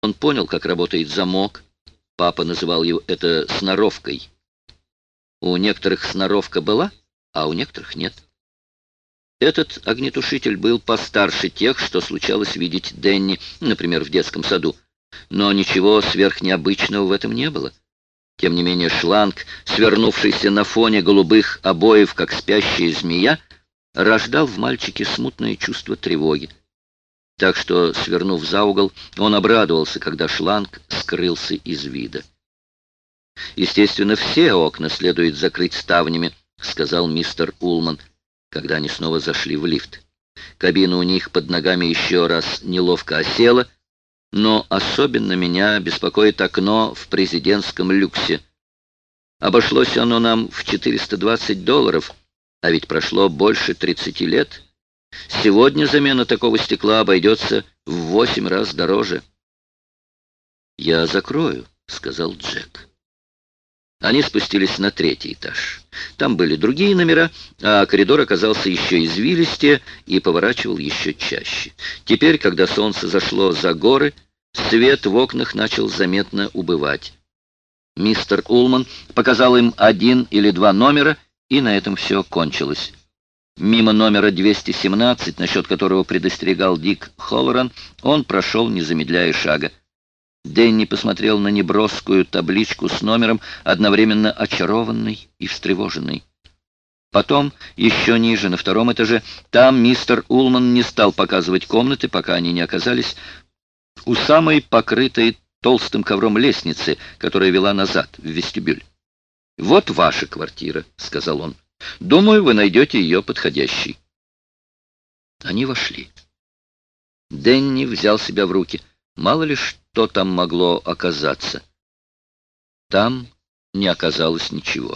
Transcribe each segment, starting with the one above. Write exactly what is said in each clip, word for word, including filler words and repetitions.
Он понял, как работает замок. Папа называл его это сноровкой. У некоторых сноровка была, а у некоторых нет. Этот огнетушитель был постарше тех, что случалось видеть Денни, например, в детском саду. Но ничего сверхнеобычного в этом не было. Тем не менее шланг, свернувшийся на фоне голубых обоев, как спящая змея, рождал в мальчике смутное чувство тревоги. Так что, свернув за угол, он обрадовался, когда шланг скрылся из вида. «Естественно, все окна следует закрыть ставнями», — сказал мистер Улман, когда они снова зашли в лифт. Кабина у них под ногами еще раз неловко осела, но особенно меня беспокоит окно в президентском люксе. Обошлось оно нам в четыреста двадцать долларов, а ведь прошло больше тридцати лет. Сегодня замена такого стекла обойдется в восемь раз дороже. «Я закрою», — сказал Джек. Они спустились на третий этаж. Там были другие номера, а коридор оказался еще извилистее и поворачивал еще чаще. Теперь, когда солнце зашло за горы, свет в окнах начал заметно убывать. Мистер Улман показал им один или два номера, и на этом все кончилось. Мимо номера двести семнадцать, насчет которого предостерегал Дик Холлоран, он прошел, не замедляя шага. Дэнни посмотрел на неброскую табличку с номером, одновременно очарованный и встревоженный. Потом, еще ниже, на втором этаже, там мистер Улман не стал показывать комнаты, пока они не оказались у самой покрытой толстым ковром лестницы, которая вела назад, в вестибюль. «Вот ваша квартира», — сказал он. «Думаю, вы найдете ее подходящей». Они вошли. Дэнни взял себя в руки. Мало ли что там могло оказаться. Там не оказалось ничего.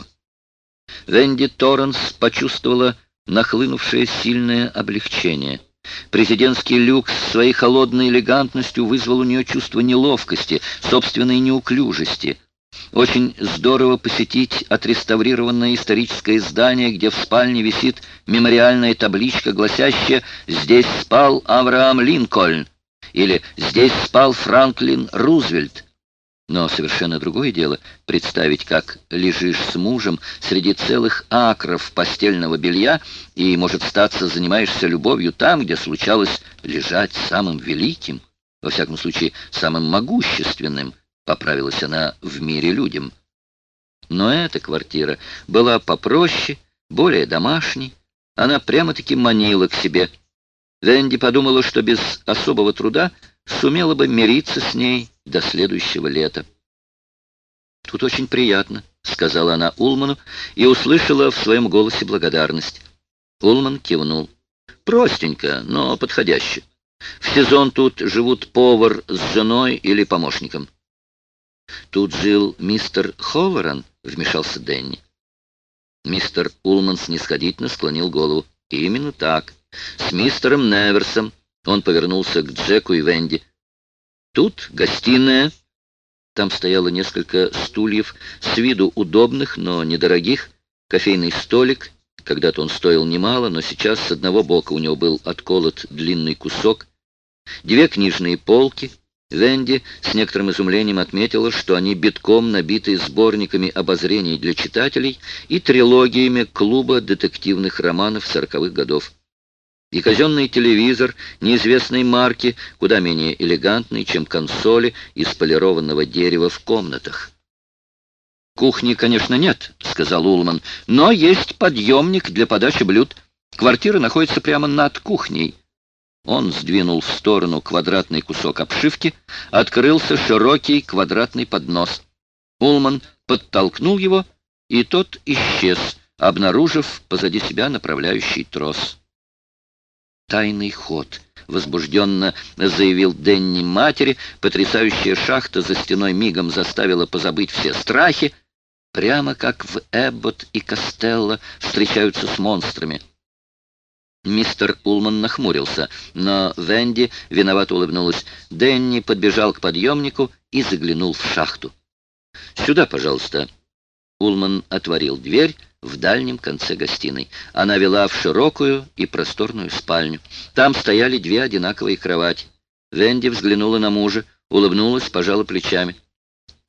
Венди Торренс почувствовала нахлынувшее сильное облегчение. Президентский люкс своей холодной элегантностью вызвал у нее чувство неловкости, собственной неуклюжести. Очень здорово посетить отреставрированное историческое здание, где в спальне висит мемориальная табличка, гласящая «Здесь спал Авраам Линкольн» или «Здесь спал Франклин Рузвельт». Но совершенно другое дело представить, как лежишь с мужем среди целых акров постельного белья и, может статься, занимаешься любовью там, где случалось лежать самым великим, во всяком случае, самым могущественным, поправилась она, в мире людям. Но эта квартира была попроще, более домашней. Она прямо-таки манила к себе. Венди подумала, что без особого труда сумела бы мириться с ней до следующего лета. «Тут очень приятно», — сказала она Улману и услышала в своем голосе благодарность. Улман кивнул. «Простенько, но подходяще. В сезон тут живут повар с женой или помощником». «Тут жил мистер Холлоран», — вмешался Дэнни. Мистер Улман снисходительно склонил голову. «Именно так. С мистером Неверсом». Он повернулся к Джеку и Венди. «Тут гостиная». Там стояло несколько стульев, с виду удобных, но недорогих, кофейный столик. Когда-то он стоил немало, но сейчас с одного бока у него был отколот длинный кусок. Две книжные полки. Венди с некоторым изумлением отметила, что они битком набиты сборниками обозрений для читателей и трилогиями клуба детективных романов сороковых годов. И казенный телевизор неизвестной марки, куда менее элегантный, чем консоли из полированного дерева в комнатах. «Кухни, конечно, нет», — сказал Улман, — «но есть подъемник для подачи блюд. Квартира находится прямо над кухней». Он сдвинул в сторону квадратный кусок обшивки, открылся широкий квадратный поднос. Улман подтолкнул его, и тот исчез, обнаружив позади себя направляющий трос. «Тайный ход», — возбужденно заявил Дэнни матери. Потрясающая шахта за стеной мигом заставила позабыть все страхи, прямо как в Эбботт и Костелло встречаются с монстрами. Мистер Улман нахмурился, но Венди виновато улыбнулась. Дэнни подбежал к подъемнику и заглянул в шахту. «Сюда, пожалуйста». Улман отворил дверь в дальнем конце гостиной. Она вела в широкую и просторную спальню. Там стояли две одинаковые кровати. Венди взглянула на мужа. улыбнулась, пожала плечами.